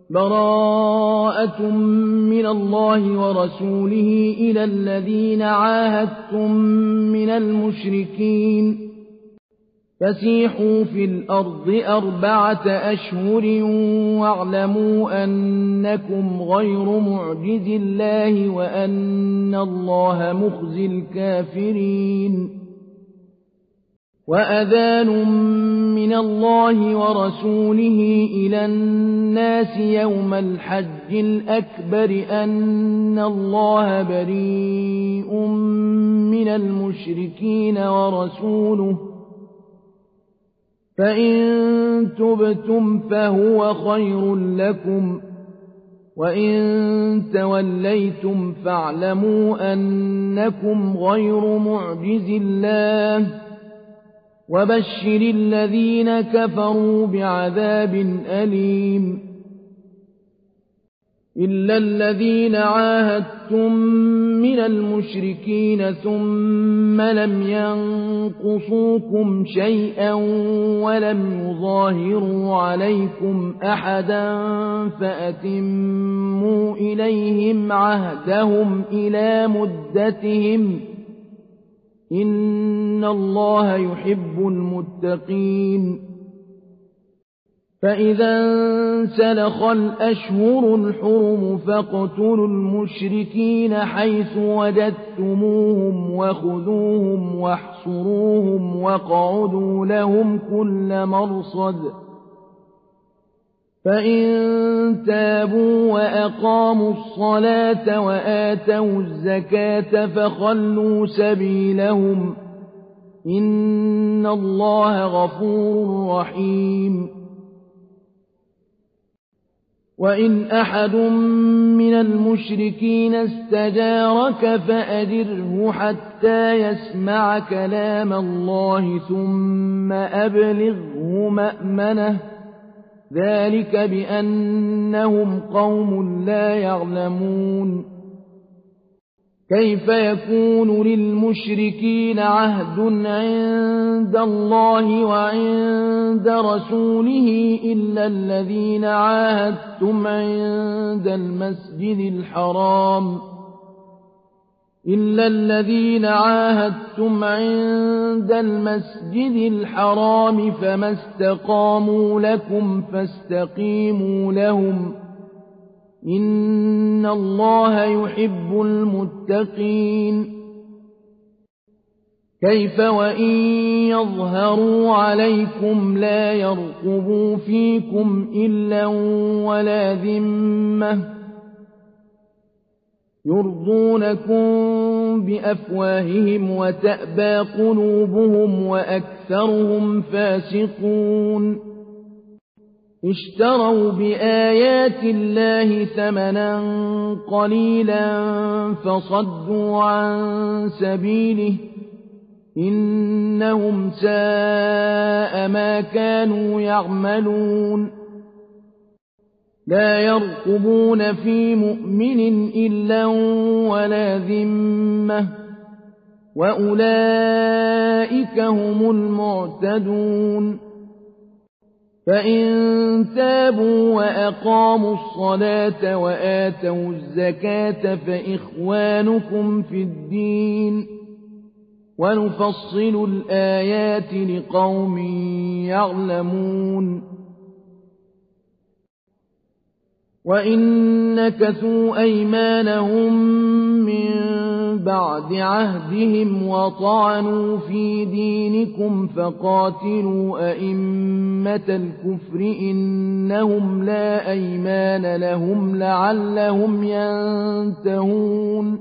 براءة من الله ورسوله إلى الذين عاهدتم من المشركين فسيحوا في الأرض 4 أشهر واعلموا أنكم غير معجز الله وأن الله مخزي الكافرين وأذان من الله ورسوله إلى الناس يوم الحج الأكبر أن الله بريء من المشركين ورسوله فإن تبتم فهو خير لكم وإن توليتم فاعلموا أنكم غير معجز الله وبشر الذين كفروا بعذاب أليم إلا الذين عاهدتم من المشركين ثم لم ينقصوكم شيئا ولم يظاهروا عليكم أحدا فأتموا إليهم عهدهم إلى مدتهم إن الله يحب المتقين فإذا انسلخ الأشهر الحرم فاقتلوا المشركين حيث وجدتموهم وخذوهم واحصروهم واقعدوا لهم كل مرصد فإن تابوا وأقاموا الصلاة وآتوا الزكاة فخلوا سبيلهم إن الله غفور رحيم وإن أحد من المشركين استجارك فأجره حتى يسمع كلام الله ثم أبلغه مأمنه ذلك بأنهم قوم لا يعلمون كيف يكون للمشركين عهد عند الله وعند رسوله إلا الذين عاهدتم عند المسجد الحرام فما استقاموا لكم فاستقيموا لهم إن الله يحب المتقين كيف وإن يظهروا عليكم لا يرقبوا فيكم إلا ولا ذمة يرضونكم بأفواههم وتأبى قلوبهم وأكثرهم فاسقون اشتروا بآيات الله ثمنا قليلا فصدوا عن سبيله إنهم ساء ما كانوا يعملون لا يرقبون في مؤمن إلا ولا ذمة وأولئك هم المعتدون فإن تابوا وأقاموا الصلاة وآتوا الزكاة فإخوانكم في الدين ونفصل الآيات لقوم يعلمون وإن نكثوا أيمانهم من بعد عهدهم وطعنوا في دينكم فقاتلوا أئمة الكفر إنهم لا أيمان لهم لعلهم ينتهون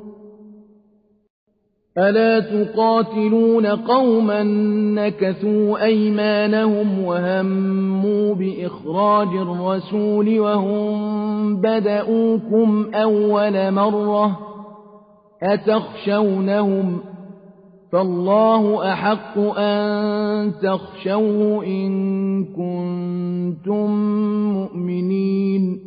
ألا تقاتلون قوما نكثوا أيمانهم وهموا بإخراج الرسول وهم بدؤوكم أول مرة أتخشونهم فالله أحق أن تخشوه إن كنتم مؤمنين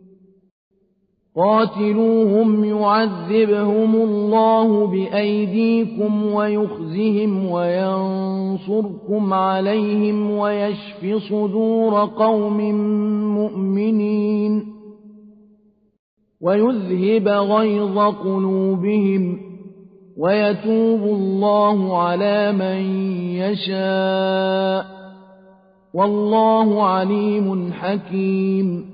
قاتلوهم يعذبهم الله بأيديكم ويخزهم وينصركم عليهم ويشف صدور قوم مؤمنين ويذهب غيظ قلوبهم ويتوب الله على من يشاء والله عليم حكيم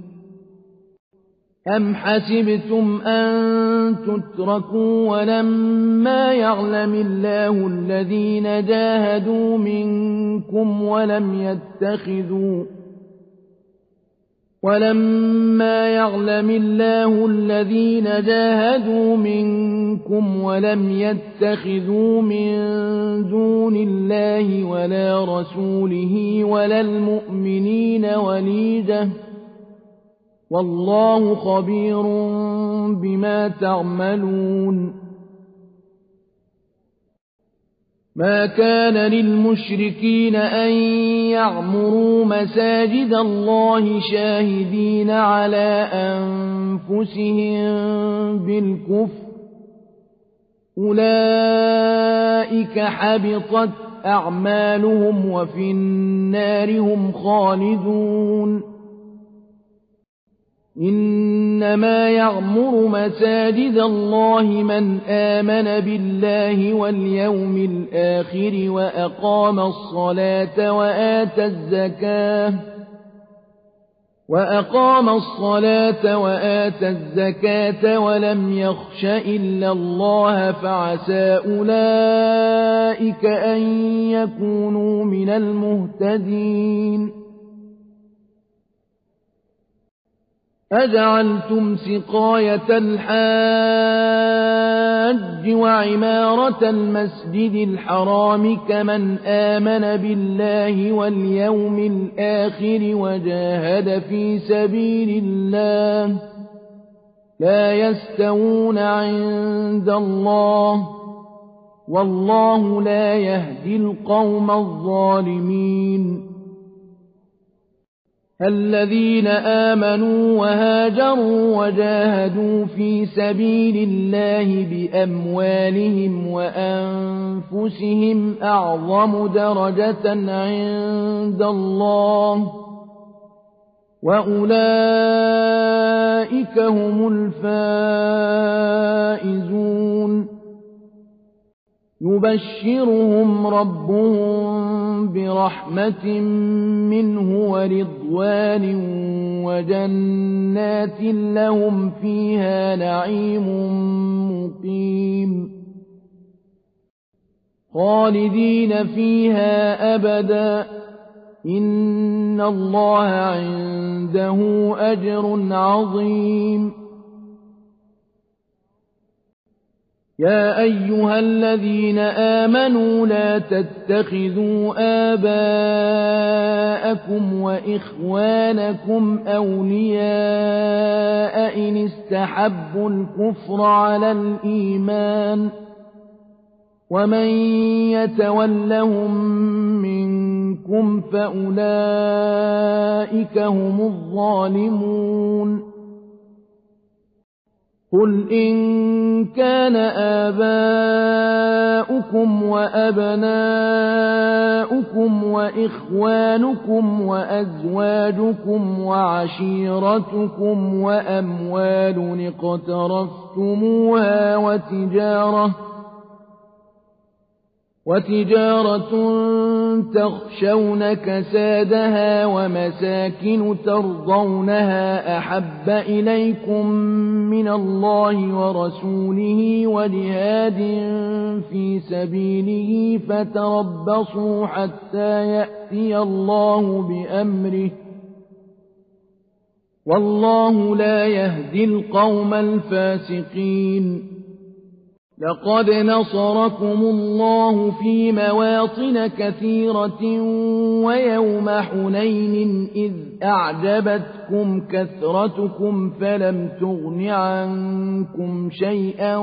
أم حسبتم أن تتركوا ولما يعلم الله الذين جاهدوا منكم ولم يتخذوا من دون الله ولا رسوله ولا المؤمنين وليجة والله خبير بما تعملون ما كان للمشركين أن يعمروا مساجد الله شاهدين على أنفسهم بالكفر أولئك حبطت أعمالهم وفي النار هم خالدون إنما يعمر مساجد الله من آمن بالله واليوم الآخر وأقام الصلاة وآتى الزكاة ولم يخش إلا الله فعسى أولئك أن يكونوا من المهتدين أجعلتم سقاية الحاج وعمارة المسجد الحرام كمن آمن بالله واليوم الآخر وجاهد في سبيل الله لا يستوون عند الله والله لا يهدي القوم الظالمين الذين آمنوا وهاجروا وجاهدوا في سبيل الله بأموالهم وأنفسهم أعظم درجة عند الله وأولئك هم الفائزون يبشرهم ربهم برحمة منه ورضوان وجنات لهم فيها نعيم مقيم خالدين فيها أبدا إن الله عنده أجر عظيم يا أيها الذين آمنوا لا تتخذوا آباءكم وإخوانكم أولياء إن استحبوا الكفر على الإيمان ومن يتولهم منكم فأولئك هم الظالمون قل إن كان آباؤكم وأبناؤكم وإخوانكم وأزواجكم وعشيرتكم وأموال اقترفتموها وتجارة تخشون كسادها ومساكن ترضونها أحب إليكم من الله ورسوله وجهاد في سبيله فتربصوا حتى يأتي الله بأمره والله لا يهدي القوم الفاسقين لقد نصركم الله في مواطن كثيرة ويوم حنين إذ أعجبتكم كثرتكم فلم تغن عنكم شيئا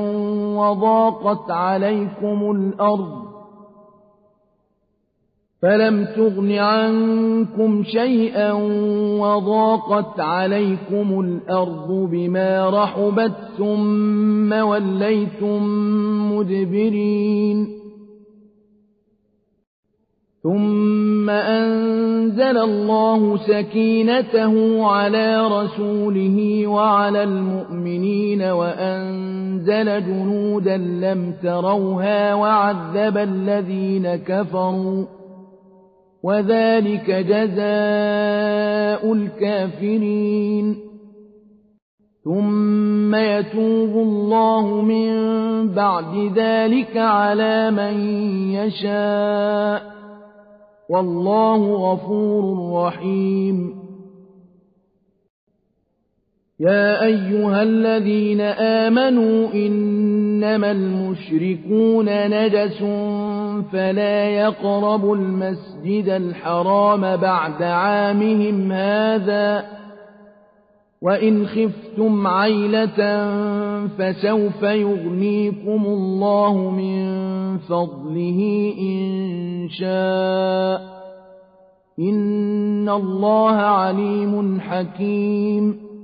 وضاقت عليكم الأرض بما رحبت ثم وليتم مدبرين ثم أنزل الله سكينته على رسوله وعلى المؤمنين وأنزل جنودا لم تروها وعذب الذين كفروا وذلك جزاء الكافرين ثم يتوب الله من بعد ذلك على من يشاء والله غفور رحيم يا أيها الذين آمنوا إنما المشركون نجس فلا يقربوا المسجد الحرام بعد عامهم هذا وإن خفتم عيلة فسوف يغنيكم الله من فضله إن شاء إن الله عليم حكيم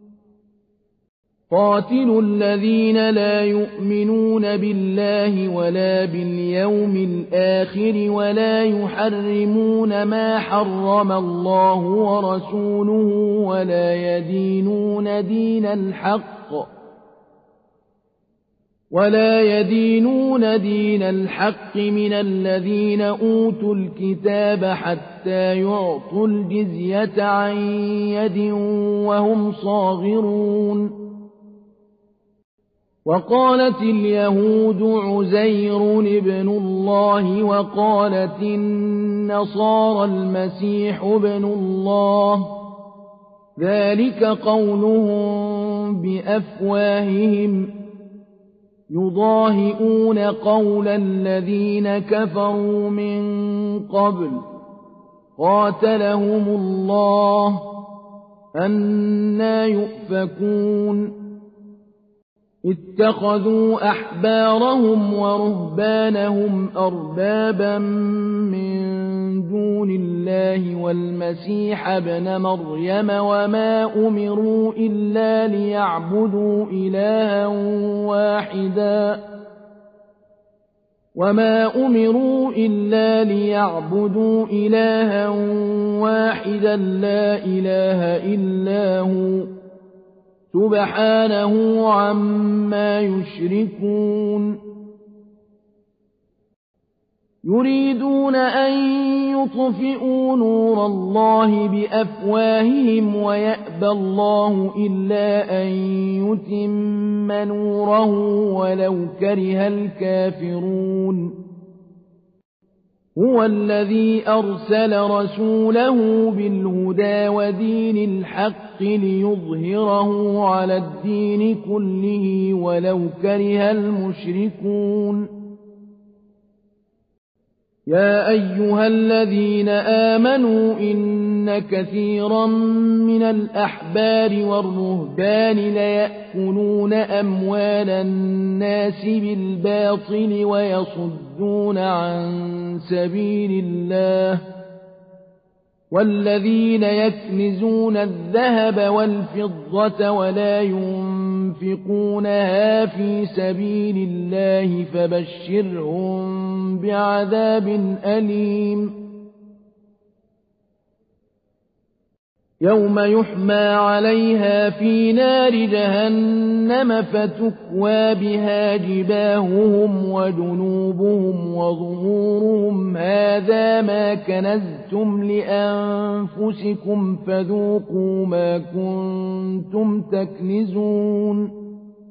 قاتلوا الذين لا يؤمنون بالله ولا باليوم الآخر ولا يحرمون ما حرم الله ورسوله ولا يدينون دين الحق من الذين أوتوا الكتاب حتى يعطوا الجزية عن يد وهم صاغرون وقالت اليهود عزير ابن الله وقالت النصارى المسيح ابن الله ذلك قولهم بأفواههم يضاهئون قول الذين كفروا من قبل قاتلهم الله أنى يؤفكون اتخذوا أحبارهم ورهبانهم أربابا من دون الله والمسيح ابن مريم وما أمروا إلا ليعبدوا إلها واحدا لا إله إلا هو سبحانه عما يشركون يريدون أن يطفئوا نور الله بأفواههم ويأبى الله إلا أن يتم نوره ولو كره الكافرون هو الذي أرسل رسوله بالهدى ودين الحق ليظهره على الدين كله ولو كره المشركون يا أيها الذين آمنوا إن كثيرا من الأحبار والرهبان ليأكلون أموال الناس بالباطل ويصدون عن سبيل الله والذين يكنزون الذهب والفضة ولا ينفقونها في سبيل الله فبشرهم بعذاب أليم يوم يحمى عليها في نار جهنم فتكوى بها جباههم وجنوبهم وظهورهم هذا ما كنزتم لأنفسكم فذوقوا ما كنتم تكنزون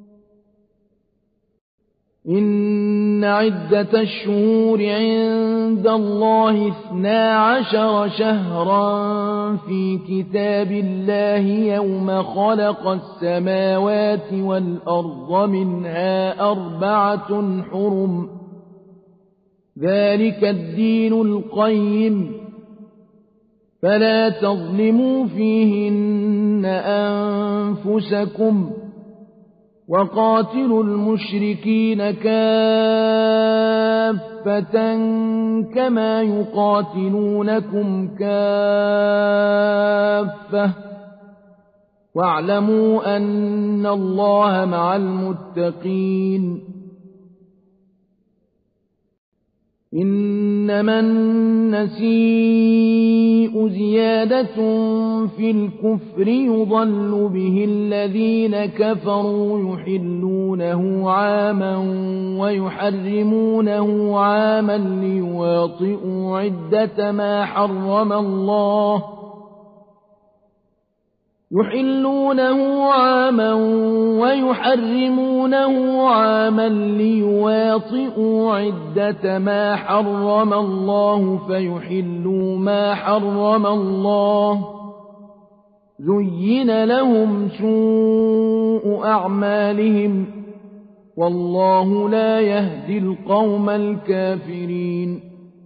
إن عدة الشهور عند الله 12 شهرا في كتاب الله يوم خلق السماوات والأرض منها 4 حرم ذلك الدين القيم فلا تظلموا فيهن أنفسكم وقاتلوا المشركين كافة كما يقاتلونكم كافة واعلموا أن الله مع المتقين إنما النسيء زيادة في الكفر يضل به الذين كفروا يحلونه عاما ويحرمونه عاما ليواطئوا عدة ما حرم الله يحلونه عاما ويحرمونه عاما ليواطئوا عدة ما حرم الله فيحلوا ما حرم الله زين لهم سوء أعمالهم والله لا يهدي القوم الكافرين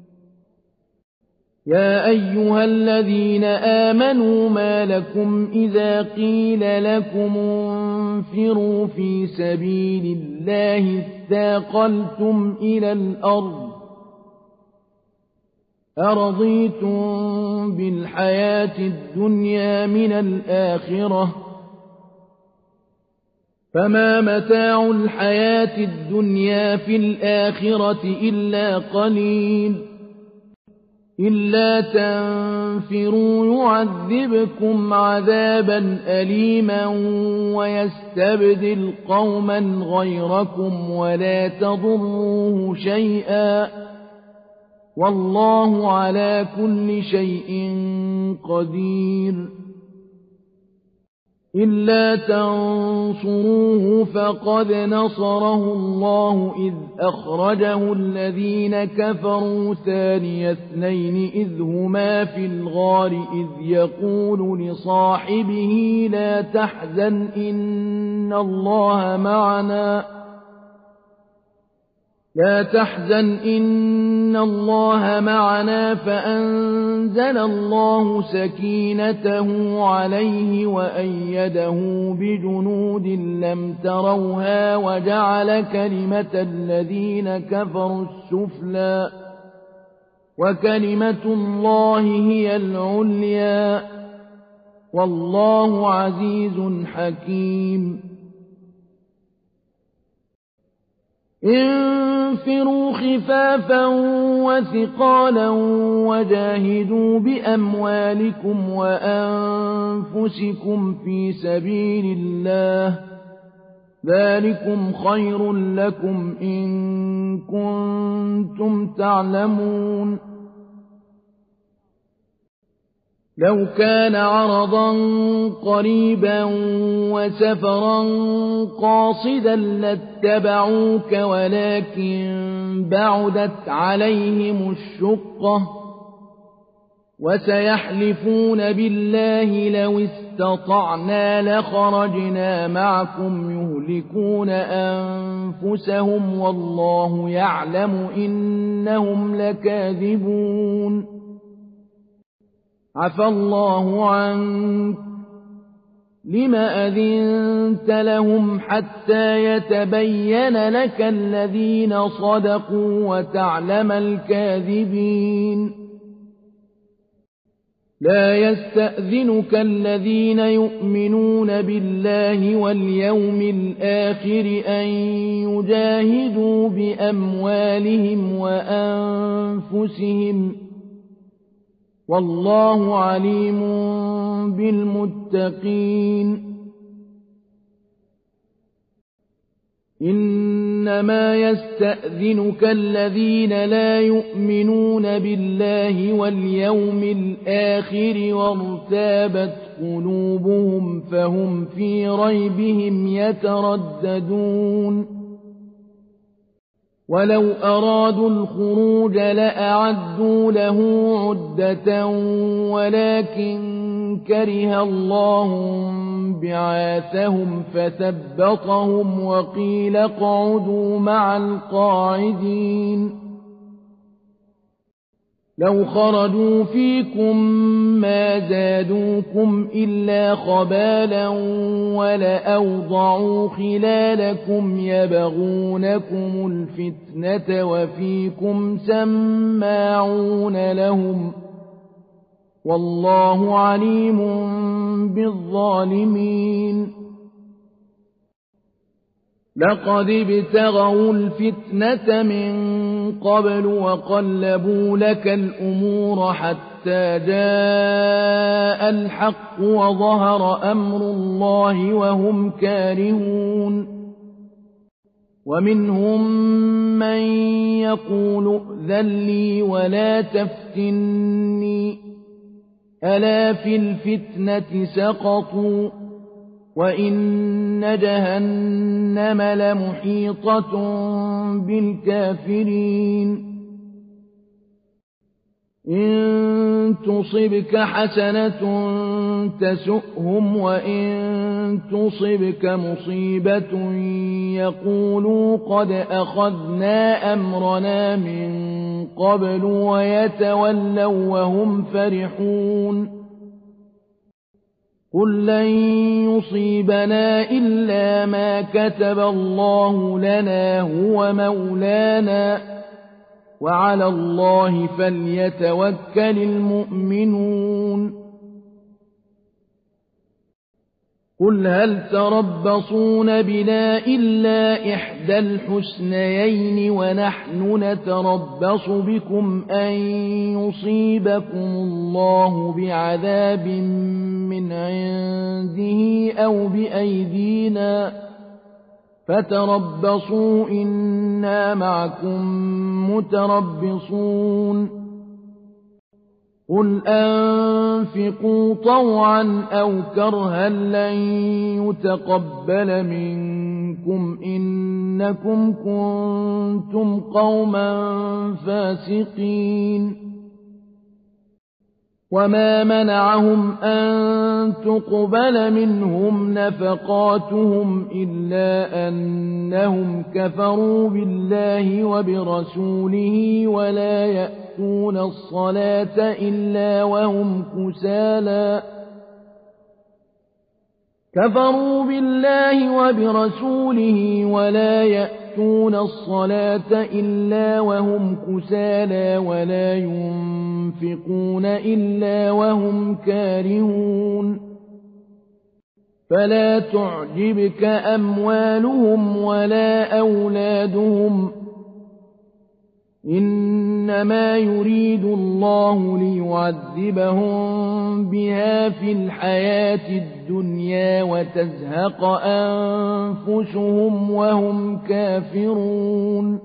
يا أيها الذين آمنوا ما لكم إذا قيل لكم انفروا في سبيل الله اثاقلتم إلى الأرض أرضيتم بالحياة الدنيا من الآخرة فما متاع الحياة الدنيا في الآخرة إلا قليل إلا تنفروا يعذبكم عذابا أليما ويستبدل قوما غيركم ولا تضروه شيئا والله على كل شيء قدير إلا تنصروه فقد نصره الله إذ أخرجه الذين كفروا ثاني اثنين إذ هما في الغار إذ يقول لصاحبه لا تحزن إن الله معنا فأنزل الله سكينته عليه وأيده بجنود لم تروها وجعل كلمة الذين كفروا السفلى وكلمة الله هي العليا والله عزيز حكيم انفروا خفافا وثقالا وجاهدوا بأموالكم وأنفسكم في سبيل الله ذلكم خير لكم إن كنتم تعلمون لو كان عرضا قريبا وسفرا قاصدا لاتبعوك ولكن بعدت عليهم الشقة وسيحلفون بالله لو استطعنا لخرجنا معكم يهلكون أنفسهم والله يعلم إنهم لكاذبون عفى الله عنك لم أذنت لهم حتى يتبين لك الذين صدقوا وتعلم الكاذبين لا يستأذنك الذين يؤمنون بالله واليوم الآخر أن يجاهدوا بأموالهم وأنفسهم والله عليم بالمتقين إنما يستأذنك الذين لا يؤمنون بالله واليوم الآخر وارتابت قلوبهم فهم في ريبهم يترددون ولو أرادوا الخروج لأعدوا له عدة ولكن كره الله بعاثهم فثبطهم وقيل اقعدوا مع القاعدين لو خرجوا فيكم ما زادوكم إلا خبالا ولأوضعوا خلالكم يبغونكم الفتنة وفيكم سماعون لهم والله عليم بالظالمين لقد ابتغوا الفتنة من قبل وقلبوا لك الأمور حتى جاء الحق وظهر أمر الله وهم كارهون ومنهم من يقول ائذن لي ولا تفتني ألا في الفتنة سقطوا وإن جهنم لمحيطة بالكافرين إن تصبك حسنة تسؤهم وإن تصبك مصيبة يقولوا قد أخذنا أمرنا من قبل ويتولوا وهم فرحون قل لن يصيبنا إلا ما كتب الله لنا هو مولانا وعلى الله فليتوكل المؤمنون قل هل تربصون بنا إلا إحدى الحسنيين ونحن نتربص بكم أن يصيبكم الله بعذاب من عنده أو بأيدينا فتربصوا إنا معكم متربصون قل أنفقوا طوعا أو كرها لن يتقبل منكم إنكم كنتم قوما فاسقين وما منعهم أن تقبل منهم نفقاتهم إلا أنهم كفروا بالله وبرسوله ولا يأتون الصلاة إلا وهم كسالى كفروا بالله وبرسوله ولا يأتون الصلاة إلا وهم كسالى ولا ينفقون إلا وهم كارهون فلا تعجبك أموالهم ولا أولادهم إنما يريد الله ليعذبهم بها في الحياة الدنيا وتزهق أنفسهم وهم كافرون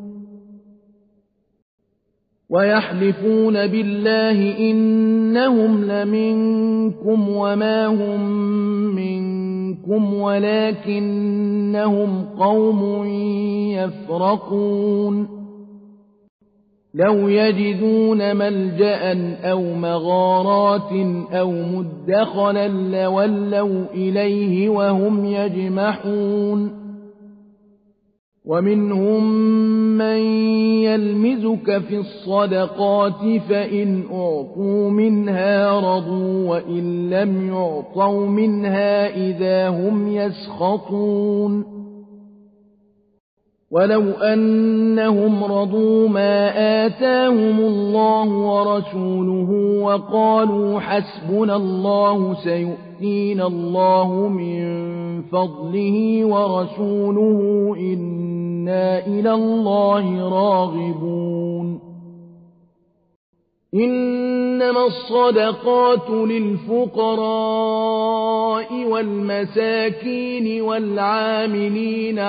ويحلفون بالله إنهم لمنكم وما هم منكم ولكنهم قوم يفرقون لو يجدون ملجأ أو مغارات أو مدخلا لولوا إليه وهم يجمحون ومنهم من يلمزك في الصدقات فإن أعطوا منها رضوا وإن لم يعطوا منها إذا هم يسخطون ولو أنهم رضوا ما آتاهم الله ورسوله وقالوا حسبنا الله سيؤتينا الله من فضله ورسوله إنا إلى الله راغبون إنما الصدقات للفقراء والمساكين والعاملين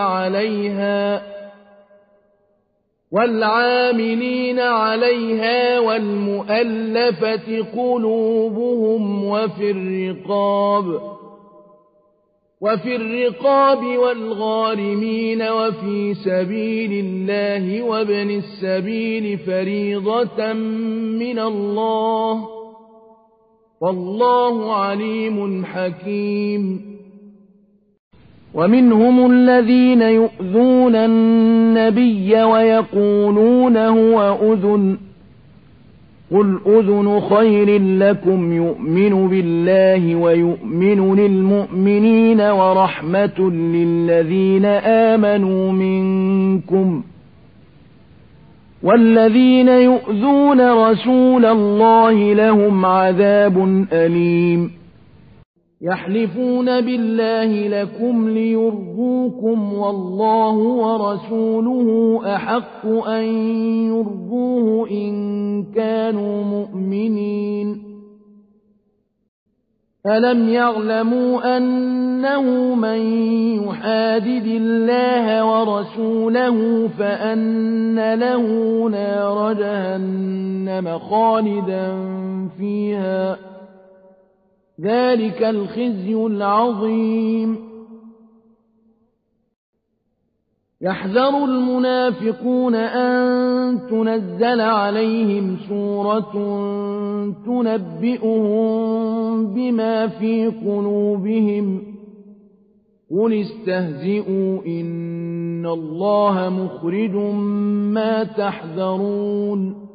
عليها والمؤلفة قلوبهم وفي الرقاب والغارمين وفي سبيل الله وابن السبيل فريضة من الله والله عليم حكيم ومنهم الذين يؤذون النبي ويقولون هو أذن قل أذن خير لكم يؤمن بالله ويؤمن للمؤمنين ورحمة للذين آمنوا منكم والذين يؤذون رسول الله لهم عذاب أليم يحلفون بالله لكم ليرضوكم والله ورسوله أحق أن يرضوه إن كانوا مؤمنين ألم يعلموا أنه من يحادد الله ورسوله فأن له نار جهنم خالدا فيها ذلك الخزي العظيم يحذر المنافقون أن تنزل عليهم سورة تنبئهم بما في قلوبهم قل استهزئوا إن الله مخرج ما تحذرون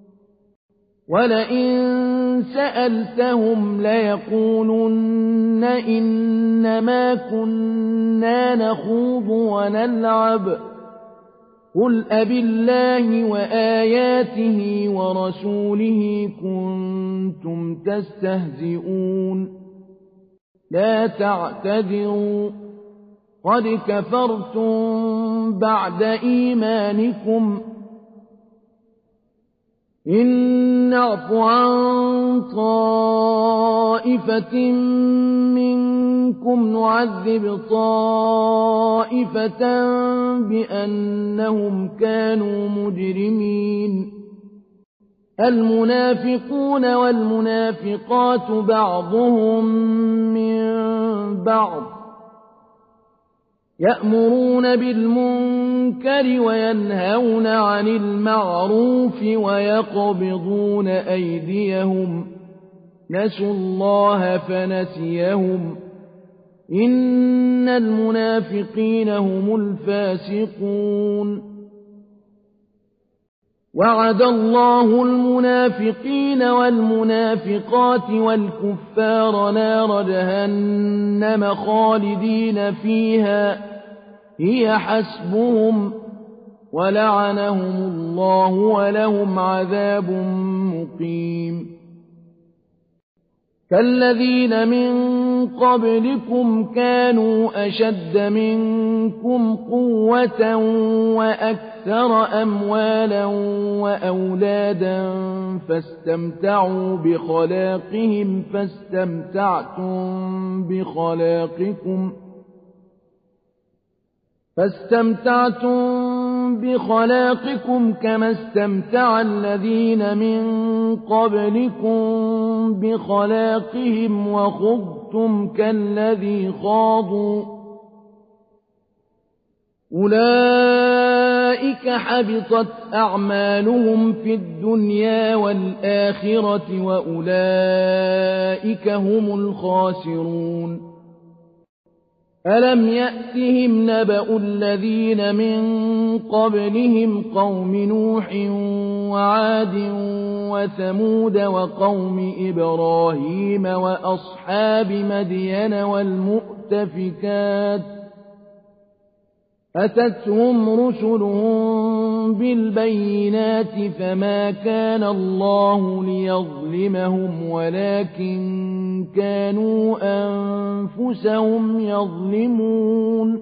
ولئن سألتهم ليقولن إنما كنا نخوض ونلعب قل أبالله وآياته ورسوله كنتم تستهزئون لا تعتذروا قد كفرتم بعد إيمانكم إن نعف عن طائفة منكم نعذب طائفة بأنهم كانوا مجرمين المنافقون والمنافقات بعضهم من بعض يأمرون بالمنكر وينهون عن المعروف ويقبضون أيديهم نسوا الله فنسيهم إن المنافقين هم الفاسقون وعد الله المنافقين والمنافقات والكفار نار جهنم خالدين فيها هي حسبهم ولعنهم الله ولهم عذاب مقيم كالذين من قبلكم كانوا أشد منكم قوة وأكثر أموالا وأولادا فاستمتعوا بخلاقهم فاستمتعتم بخلاقكم كما استمتع الذين من قبلكم بخلاقهم وخضتم كالذي خاضوا أولئك حبطت أعمالهم في الدنيا والآخرة وأولئك هم الخاسرون ألم يأتهم نبأ الذين من قبلهم قوم نوح وعاد وثمود وقوم إبراهيم وأصحاب مدين والمؤتفكات أتتهم رسلهم بالبينات فما كان الله ليظلمهم ولكن كانوا أنفسهم يظلمون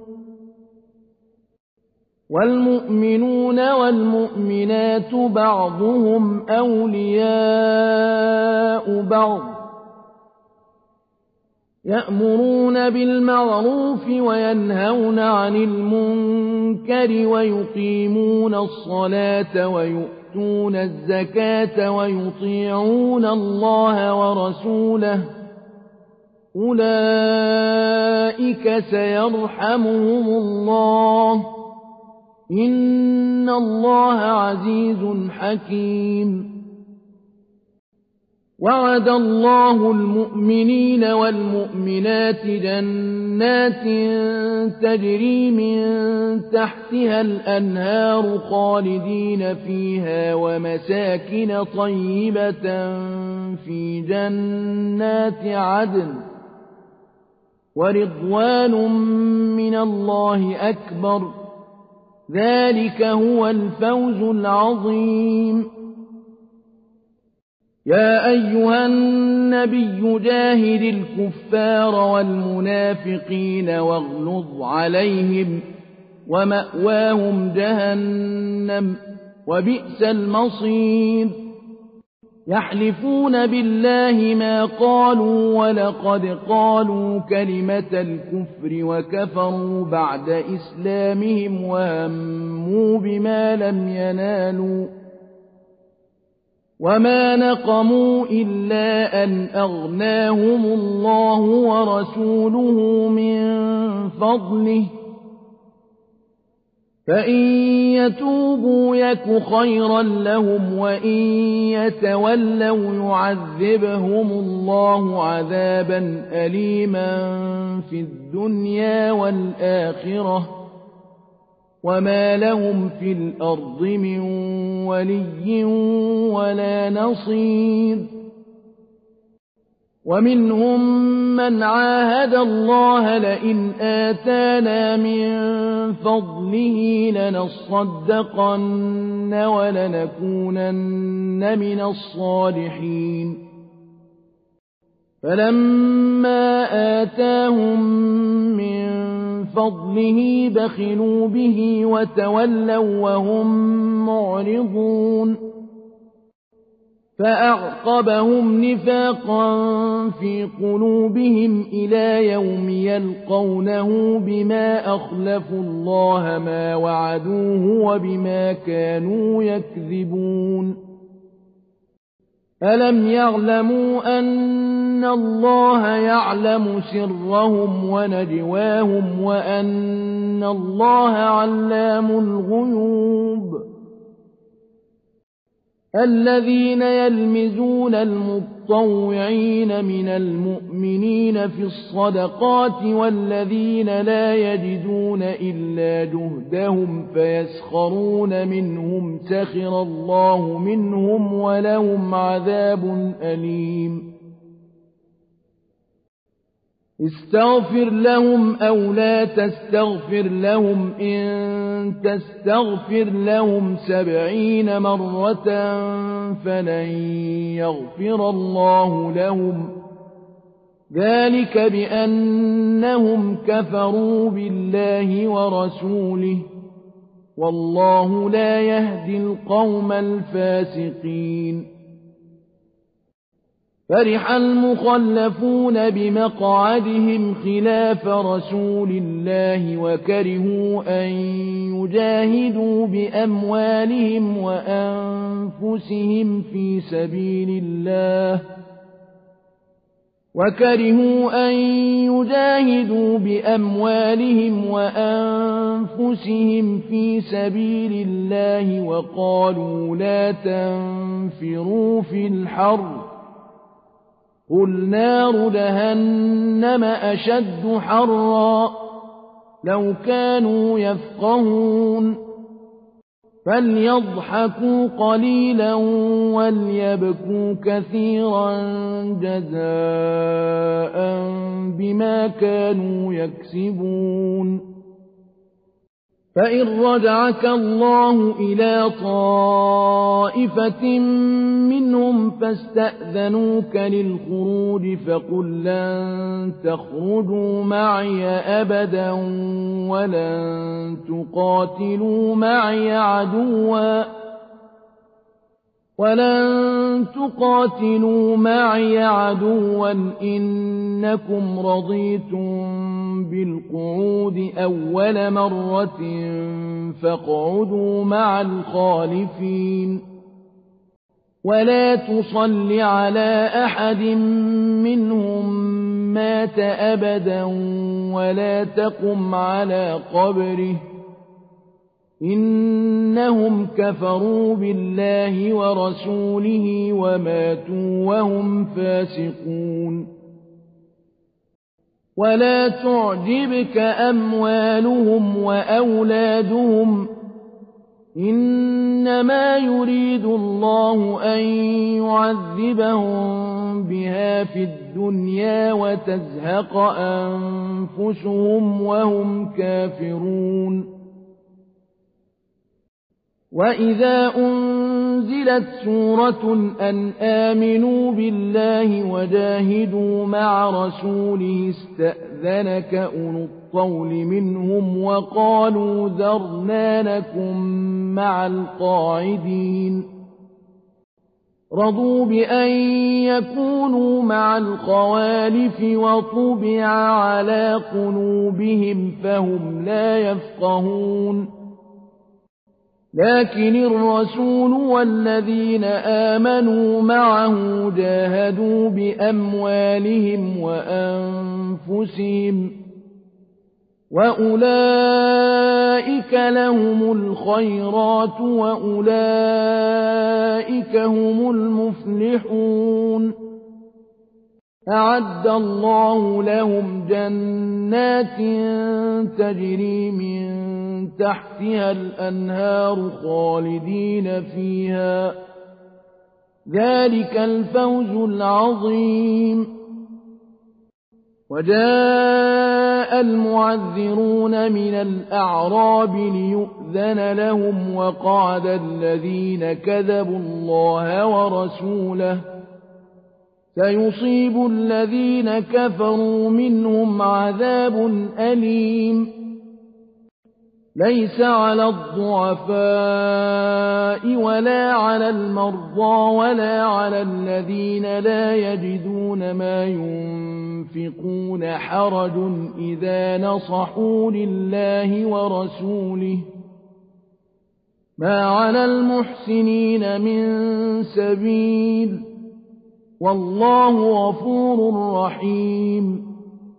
والمؤمنون والمؤمنات بعضهم أولياء بعض يأمرون بالمعروف وينهون عن المنكر ويقيمون الصلاة ويؤتون الزكاة ويطيعون الله ورسوله أولئك سيرحمهم الله إن الله عزيز حكيم وعد الله المؤمنين والمؤمنات جنات تجري من تحتها الأنهار خالدين فيها ومساكن طيبة في جنات عدن ورضوان من الله أكبر ذلك هو الفوز العظيم يا أيها النبي جاهد الكفار والمنافقين واغلظ عليهم ومأواهم جهنم وبئس المصير يحلفون بالله ما قالوا ولقد قالوا كلمة الكفر وكفروا بعد إسلامهم وهموا بما لم ينالوا وما نقموا إلا أن أغناهم الله ورسوله من فضله فإن يتوبوا يك خيرا لهم وإن يتولوا يعذبهم الله عذابا أليما في الدنيا والآخرة وما لهم في الأرض من ولي ولا نصير ومنهم من عاهد الله لئن آتانا من فضله لنصدقن ولنكونن من الصالحين فلما آتاهم من فضله بخلوا به وتولوا وهم معرضون فأعقبهم نفاقا في قلوبهم إلى يوم يلقونه بما أخلفوا الله ما وعدوه وبما كانوا يكذبون ألم يعلموا أن الله يعلم سرهم ونجواهم وأن الله علام الغيوب الذين يلمزون المطوعين من المؤمنين في الصدقات والذين لا يجدون إلا جهدهم فيسخرون منهم سخر الله منهم ولهم عذاب أليم استغفر لهم أو لا تستغفر لهم إن تستغفر لهم 70 مرة فلن يغفر الله لهم ذلك بأنهم كفروا بالله ورسوله والله لا يهدي القوم الفاسقين فرح المخلفون بمقعدهم خلاف رسول الله وكرهوا أن يجاهدوا بأموالهم وأنفسهم في سبيل الله وقالوا لا تنفروا في الحر قل نار جهنم أشد حرا لو كانوا يفقهون فليضحكوا قليلا وليبكوا كثيرا جزاء بما كانوا يكسبون فإن رجعك الله إلى طائفة منهم فاستأذنوك للخروج فقل لن تخرجوا معي أبدا ولن تقاتلوا معي عدوا إنكم رضيتم بالقعود أول مرة فاقعدوا مع الخالفين ولا تصل على أحد منهم مات أبدا ولا تقم على قبره إنهم كفروا بالله ورسوله وماتوا وهم فاسقون ولا تعجبك أموالهم وأولادهم إنما يريد الله أن يعذبهم بها في الدنيا وتزهق أنفسهم وهم كافرون وإذا أنزلت سورة أن آمنوا بالله وجاهدوا مع رسوله استأذنك أولو الطول منهم وقالوا ذرنا نكن مع القاعدين رضوا بأن يكونوا مع الخوالف وطبع على قلوبهم فهم لا يفقهون لكن الرسول والذين آمنوا معه جاهدوا بأموالهم وأنفسهم وأولئك لهم الخيرات وأولئك هم المفلحون أعد الله لهم جنات تجري من تحتها الأنهار خالدين فيها ذلك الفوز العظيم وجاء المعذرون من الأعراب ليؤذن لهم وقعد الذين كذبوا الله ورسوله سيصيب الذين كفروا منهم عذاب أليم ليس على الضعفاء ولا على المرضى ولا على الذين لا يجدون ما ينفقون حرج إذا نصحوا لله ورسوله ما على المحسنين من سبيل والله غفور رحيم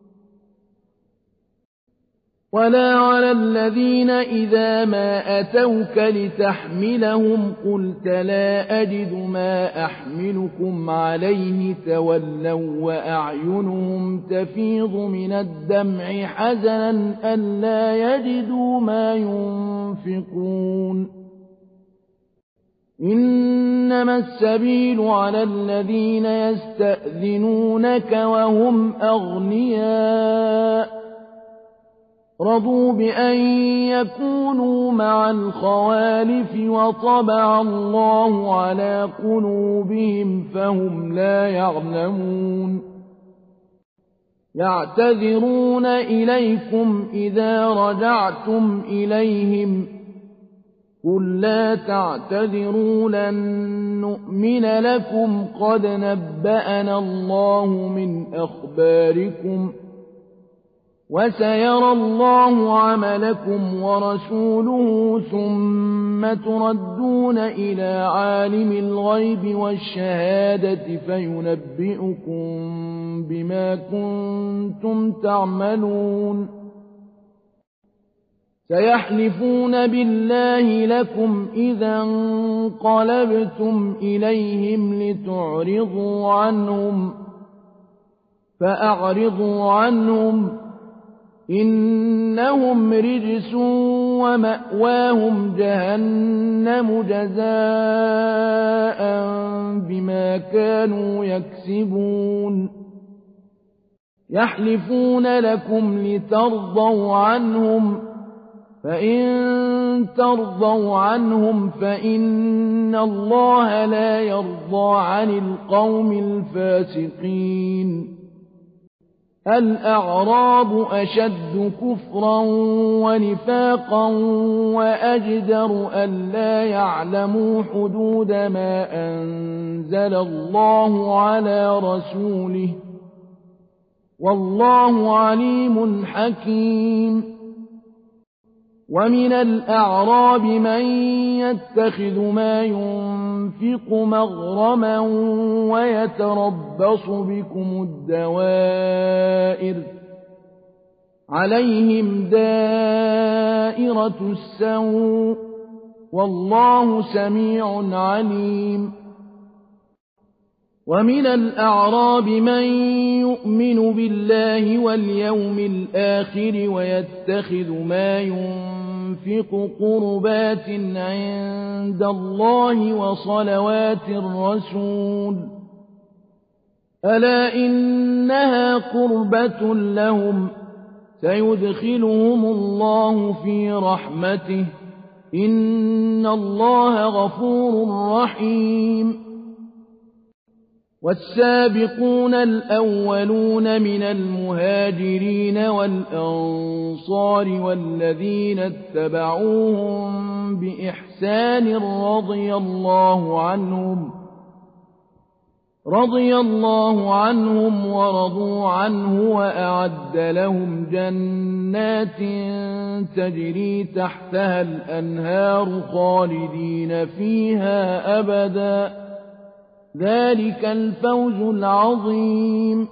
ولا على الذين إذا ما أتوك لتحملهم قلت لا أجد ما أحملكم عليه تولوا وأعينهم تفيض من الدمع حزنا ألا يجدوا ما ينفقون إنما السبيل على الذين يستأذنونك وهم أغنياء رضوا بأن يكونوا مع الخوالف وطبع الله على قلوبهم فهم لا يعلمون يعتذرون إليكم إذا رجعتم إليهم قل لا تعتذروا لن نؤمن لكم قد نبأنا الله من أخباركم وسيرى الله عملكم ورسوله ثم تردون إلى عالم الغيب والشهادة فينبئكم بما كنتم تعملون سيحلفون بالله لكم إذا انقلبتم إليهم لتعرضوا عنهم فأعرضوا عنهم إنهم رجس ومأواهم جهنم جزاء بما كانوا يكسبون يحلفون لكم لترضوا عنهم فإن ترضوا عنهم فإن الله لا يرضى عن القوم الفاسقين الأعراب أشد كفرا ونفاقا وأجدر ألا يعلموا حدود ما أنزل الله على رسوله والله عليم حكيم ومن الأعراب من يتخذ ما ينفق مغرما ويتربص بكم الدوائر عليهم دائرة السوء والله سميع عليم ومن الأعراب من يؤمن بالله واليوم الآخر ويتخذ ما ينفق قربات عند الله وصلوات الرسول ألا إنها قربة لهم سيدخلهم الله في رحمته إن الله غفور رحيم والسابقون الأولون من المهاجرين والأنصار والذين اتبعوهم بإحسان رضي الله عنهم ورضوا عنه وأعد لهم جنات تجري تحتها الأنهار خالدين فيها أبدا ذلك الفوز العظيم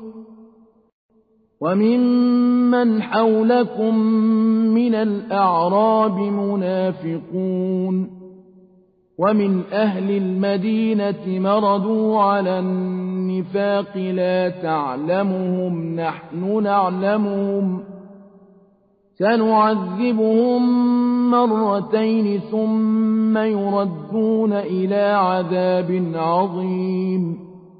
وممن حولكم من الأعراب منافقون ومن أهل المدينة مردوا على النفاق لا تعلمهم نحن نعلمهم سنعذبهم مرتين ثم يردون إلى عذاب عظيم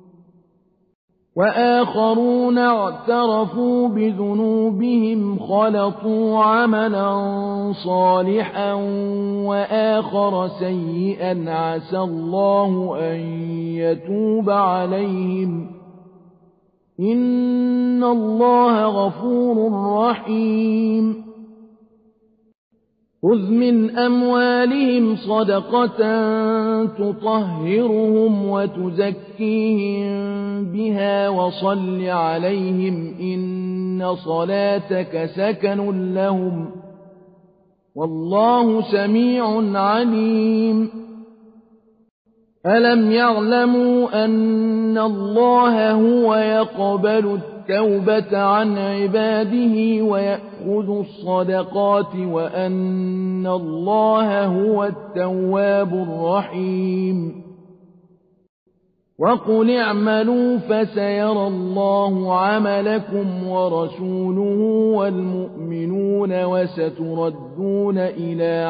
وآخرون اعترفوا بذنوبهم خلطوا عملا صالحا وآخر سيئا عسى الله أن يتوب عليهم إن الله غفور رحيم خذ من أموالهم صدقة تطهرهم وتزكيهم بها وصل عليهم إن صلاتك سكن لهم والله سميع عليم ألم يعلموا أن الله هو يقبل التوبة عن عباده ويأخذ الصدقات وأن الله هو التواب الرحيم وقل اعملوا فسيرى الله عملكم ورسوله والمؤمنون وستردون إلى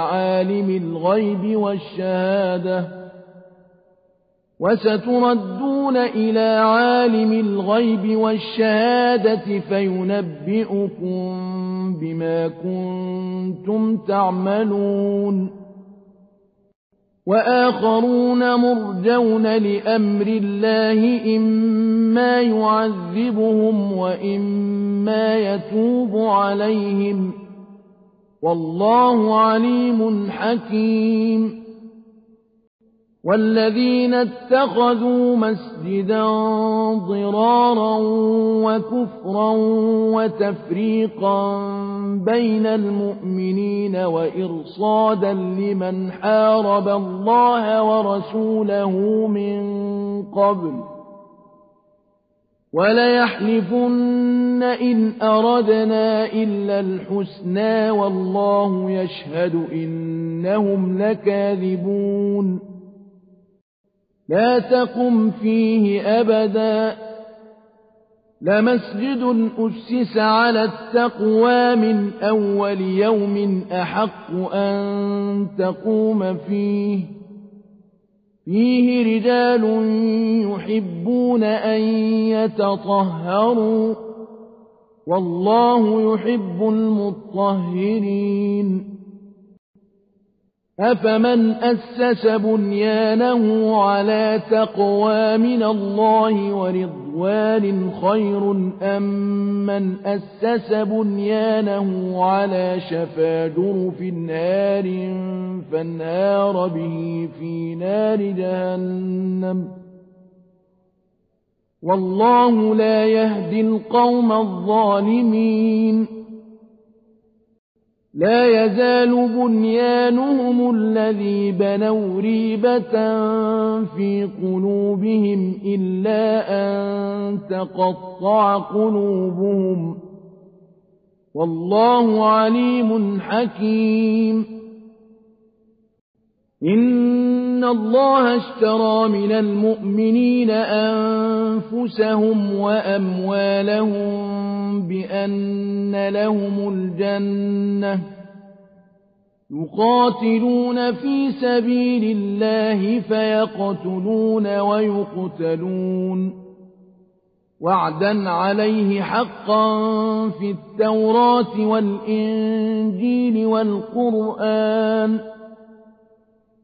عالم الغيب والشهادة فينبئكم بما كنتم تعملون وآخرون مرجون لأمر الله إما يعذبهم وإما يتوب عليهم والله عليم حكيم والذين اتخذوا مسجدا ضرارا وكفرا وتفريقا بين المؤمنين وإرصادا لمن حارب الله ورسوله من قبل وليحلفن إن أردنا إلا الحسنى والله يشهد إنهم لكاذبون لا تقم فيه أبدا لمسجد أسس على التقوى من أول يوم أحق أن تقوم فيه رجال يحبون أن يتطهروا والله يحب المطهرين أفمن أسس بنيانه على تقوى من الله ورضوان خير أم من أسس بنيانه على شفا جرف نار فانهار به في نار جهنم والله لا يهدي القوم الظالمين لا يزال بنيانهم الذي بنوا ريبة في قلوبهم إلا أن تقطع قلوبهم والله عليم حكيم إن الله اشترى من المؤمنين أنفسهم وأموالهم بأن لهم الجنة يقاتلون في سبيل الله فيقتلون ويقتلون وعدا عليه حقا في التوراة والإنجيل والقرآن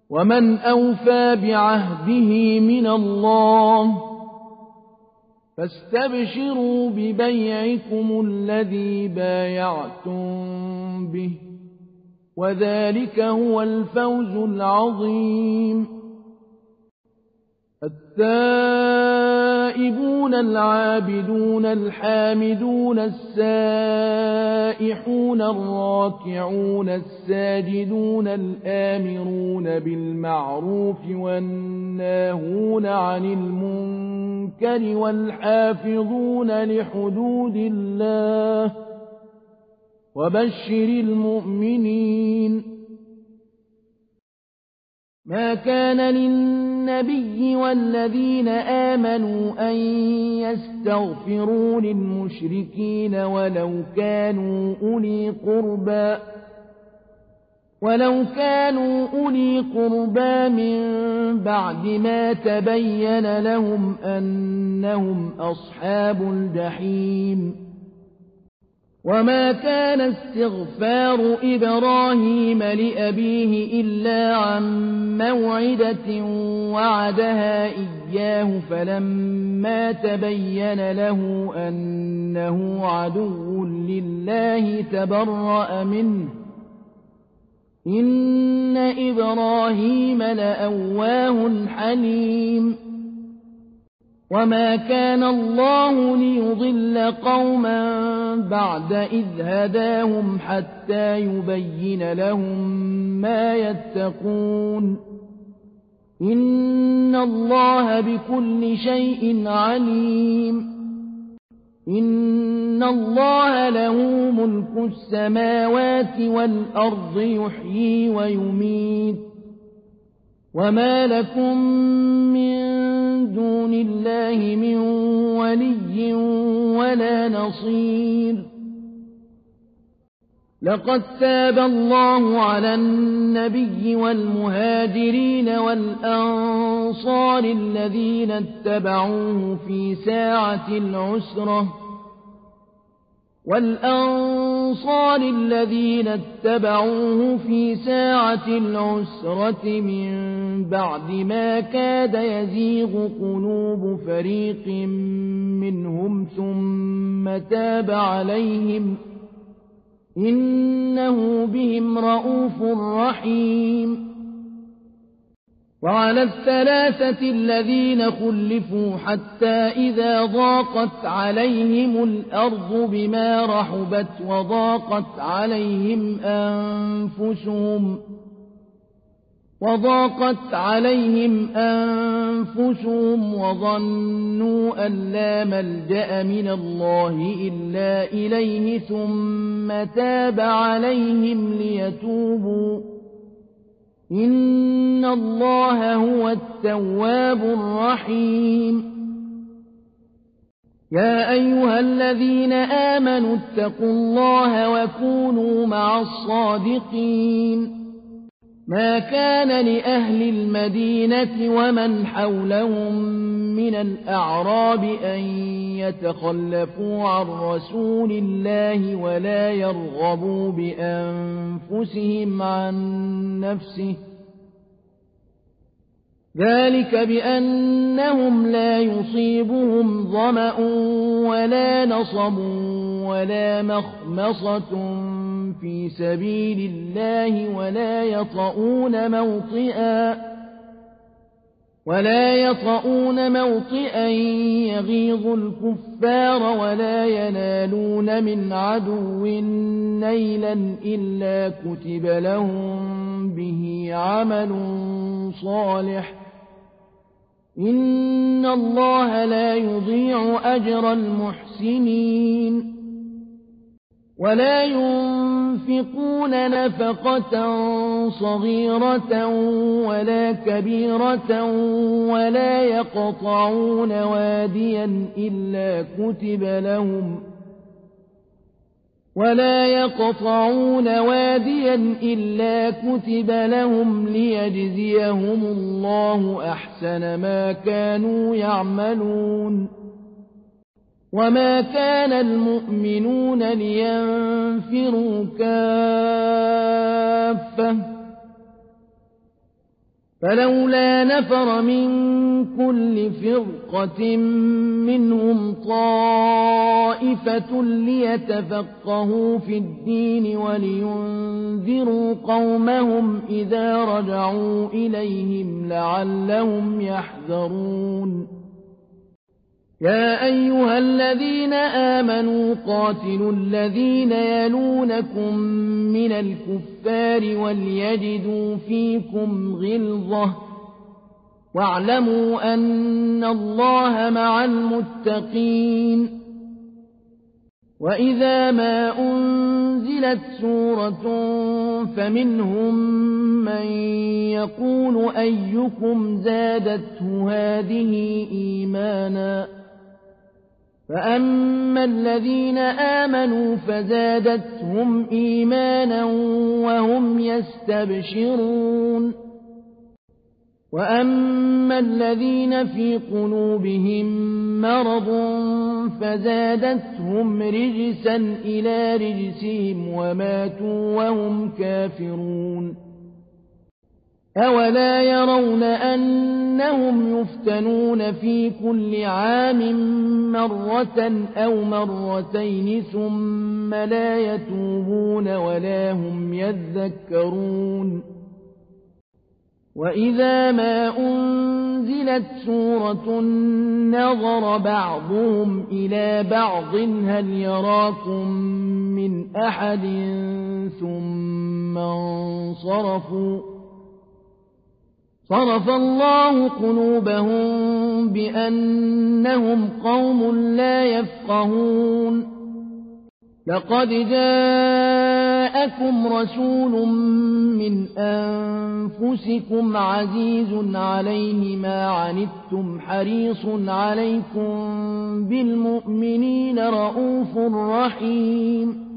ومن أوفى بعهده من الله فاستبشروا ببيعكم الذي بايعتم به وذلك هو الفوز العظيم. التائبون العابدون الحامدون السائحون الراكعون الساجدون الآمرون بالمعروف والناهون عن المنكر والحافظون لحدود الله وبشر المؤمنين. ما كان للنبي والذين آمنوا أن يستغفروا للمشركين ولو كانوا أولي قربى من بعد ما تبين لهم أنهم أصحاب الجحيم. وما كان استغفار إبراهيم لأبيه إلا عن موعدة وعدها إياه فلما تبين له أنه عدو لله تبرأ منه إن إبراهيم لأواه حليم. وما كان الله ليضل قوما بعد إذ هداهم حتى يبين لهم ما يتقون إن الله بكل شيء عليم. إن الله له ملك السماوات والأرض يحيي ويميت وما لكم من دون الله من ولي ولا نصير. لقد تاب الله على النبي والمهاجرين والأنصار الذين اتبعوه في ساعة العسرة من بعد ما كاد يزيغ قلوب فريق منهم ثم تاب عليهم إنه بهم رءوف رحيم. وعلى الثلاثة الذين خلفوا حتى إذا ضاقت عليهم الأرض بما رحبت وضاقت عليهم أنفسهم وظنوا أن لا ملجأ من الله إلا إليه ثم تاب عليهم ليتوبوا إن الله هو التواب الرحيم. يا أيها الذين آمنوا اتقوا الله وكونوا مع الصادقين. ما كان لأهل المدينة ومن حولهم من الأعراب أن يتخلفوا عن رسول الله ولا يرغبوا بأنفسهم عن نفسه ذلك بأنهم لا يصيبهم ظمأ ولا نصب ولا مخمصة في سبيل الله ولا يطؤون موطئا يغيظ الكفار ولا ينالون من عدو نيلا إلا كتب لهم به عمل صالح إن الله لا يضيع أجر المحسنين. ولا ينفقون نفقة صغيرة ولا كبيرة ولا يقطعون واديا إلا كتب لهم ليجزيهم الله أحسن ما كانوا يعملون. وما كان المؤمنون لينفروا كافة فلولا نفر من كل فرقة منهم طائفة ليتفقهوا في الدين ولينذروا قومهم إذا رجعوا إليهم لعلهم يحذرون يا أيها الذين آمنوا قاتلوا الذين يلونكم من الكفار وليجدوا فيكم غلظة واعلموا أن الله مع المتقين وإذا ما أنزلت سورة فمنهم من يقول أيكم زادته هذه إيمانا فأما الذين آمنوا فزادتهم إيمانا وهم يستبشرون وأما الذين في قلوبهم مرض فزادتهم رجسا إلى رجسهم وماتوا وهم كافرون أولا يرون أنهم يفتنون في كل عام مرة أو مرتين ثم لا يتوبون ولا هم يذكرون وإذا ما أنزلت سورة نظر بعضهم إلى بعض هل يراكم من أحد ثم انصرفوا صرف الله قلوبهم بأنهم قوم لا يفقهون لقد جاءكم رسول من أنفسكم عزيز عليه ما عنتم حريص عليكم بالمؤمنين رءوف رحيم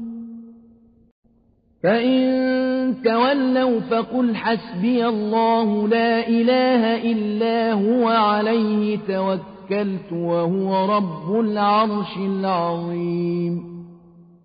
فإن تولوا فقل حسبي الله لا إله إلا هو عليه توكلت وهو رب العرش العظيم